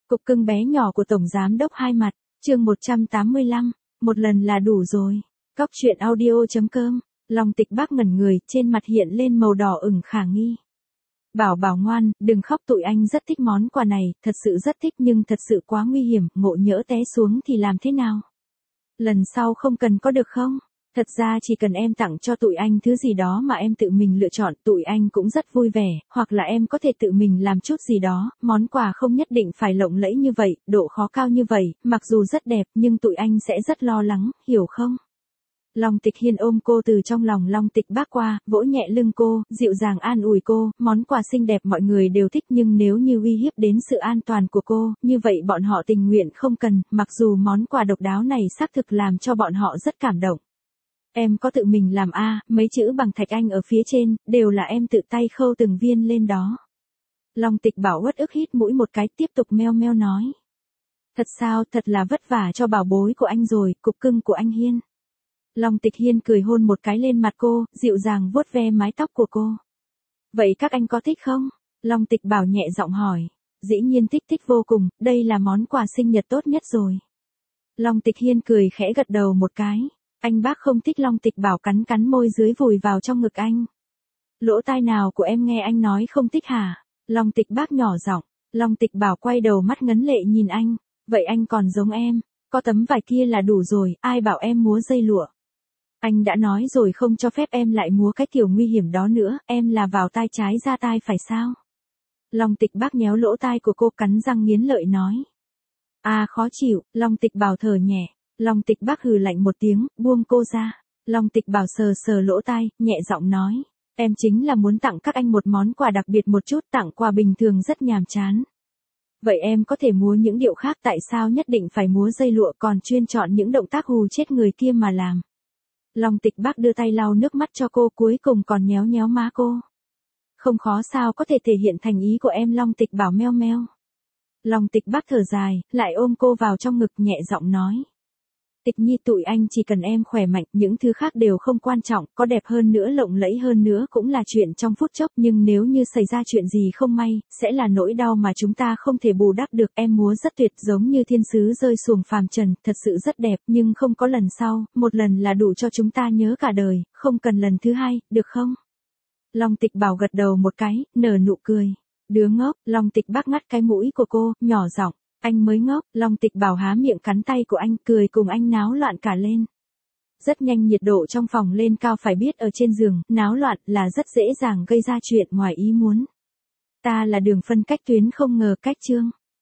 Cục cưng bé nhỏ của Tổng Giám đốc Hai Mặt, chương 185, một lần là đủ rồi. Cóc truyện audio.com, Long Tịch Bác ngẩn người, trên mặt hiện lên màu đỏ ửng khả nghi. Bảo bảo ngoan, đừng khóc, tụi anh rất thích món quà này, thật sự rất thích nhưng thật sự quá nguy hiểm, ngộ nhỡ té xuống thì làm thế nào? Lần sau không cần có được không? Thật ra chỉ cần em tặng cho tụi anh thứ gì đó mà em tự mình lựa chọn, tụi anh cũng rất vui vẻ, hoặc là em có thể tự mình làm chút gì đó, món quà không nhất định phải lộng lẫy như vậy, độ khó cao như vậy, mặc dù rất đẹp nhưng tụi anh sẽ rất lo lắng, hiểu không? Long Tịch Hiên ôm cô từ trong lòng Long Tịch Bác qua, vỗ nhẹ lưng cô, dịu dàng an ủi cô, món quà xinh đẹp mọi người đều thích nhưng nếu như uy hiếp đến sự an toàn của cô, như vậy bọn họ tình nguyện không cần, mặc dù món quà độc đáo này xác thực làm cho bọn họ rất cảm động. Em có tự mình làm mấy chữ bằng thạch anh ở phía trên, đều là em tự tay khâu từng viên lên đó. Long Tịch Bảo uất ức hít mũi một cái, tiếp tục meo meo nói. Thật sao, thật là vất vả cho bảo bối của anh rồi, cục cưng của anh Hiên. Long Tịch Hiên cười hôn một cái lên mặt cô, dịu dàng vuốt ve mái tóc của cô. Vậy các anh có thích không? Long Tịch Bảo nhẹ giọng hỏi. Dĩ nhiên thích vô cùng, đây là món quà sinh nhật tốt nhất rồi. Long Tịch Hiên cười khẽ gật đầu một cái. Anh bác không thích. Long Tịch Bảo cắn môi dưới vùi vào trong ngực anh. Lỗ tai nào của em nghe anh nói không thích hả? Long Tịch Bác nhỏ giọng. Long Tịch Bảo quay đầu mắt ngấn lệ nhìn anh. Vậy anh còn giống em. Có tấm vải kia là đủ rồi, ai bảo em múa dây lụa. Anh đã nói rồi không cho phép em lại múa cái kiểu nguy hiểm đó nữa, em là vào tai trái ra tai phải sao? Long Tịch Bác nhéo lỗ tai của cô, cắn răng nghiến lợi nói. Khó chịu. Long Tịch Bảo thở nhẹ. Long Tịch Bác hừ lạnh một tiếng, buông cô ra. Long Tịch Bảo sờ lỗ tai, nhẹ giọng nói. Em chính là muốn tặng các anh một món quà đặc biệt một chút, tặng quà bình thường rất nhàm chán. Vậy em có thể múa những điệu khác, tại sao nhất định phải múa dây lụa còn chuyên chọn những động tác hù chết người kia mà làm? Long Tịch Bác đưa tay lau nước mắt cho cô, cuối cùng còn nhéo má cô. Không khó sao có thể thể hiện thành ý của em. Long Tịch Bảo meo meo. Long Tịch Bác thở dài, lại ôm cô vào trong ngực, nhẹ giọng nói. Tịch Nhi, tụi anh chỉ cần em khỏe mạnh, những thứ khác đều không quan trọng, có đẹp hơn nữa lộng lẫy hơn nữa cũng là chuyện trong phút chốc, nhưng nếu như xảy ra chuyện gì không may, sẽ là nỗi đau mà chúng ta không thể bù đắp được. Em múa rất tuyệt, giống như thiên sứ rơi xuồng phàm trần, thật sự rất đẹp, nhưng không có lần sau, một lần là đủ cho chúng ta nhớ cả đời, không cần lần thứ hai, được không? Long Tịch Bảo gật đầu một cái, nở nụ cười. Đứa ngốc. Long Tịch Bác ngắt cái mũi của cô, nhỏ giọng. Anh mới ngốc. Long Tịch Bảo há miệng cắn tay của anh, cười cùng anh náo loạn cả lên. Rất nhanh nhiệt độ trong phòng lên cao, phải biết ở trên giường, náo loạn là rất dễ dàng gây ra chuyện ngoài ý muốn. Ta là đường phân cách tuyến không ngờ cách chương.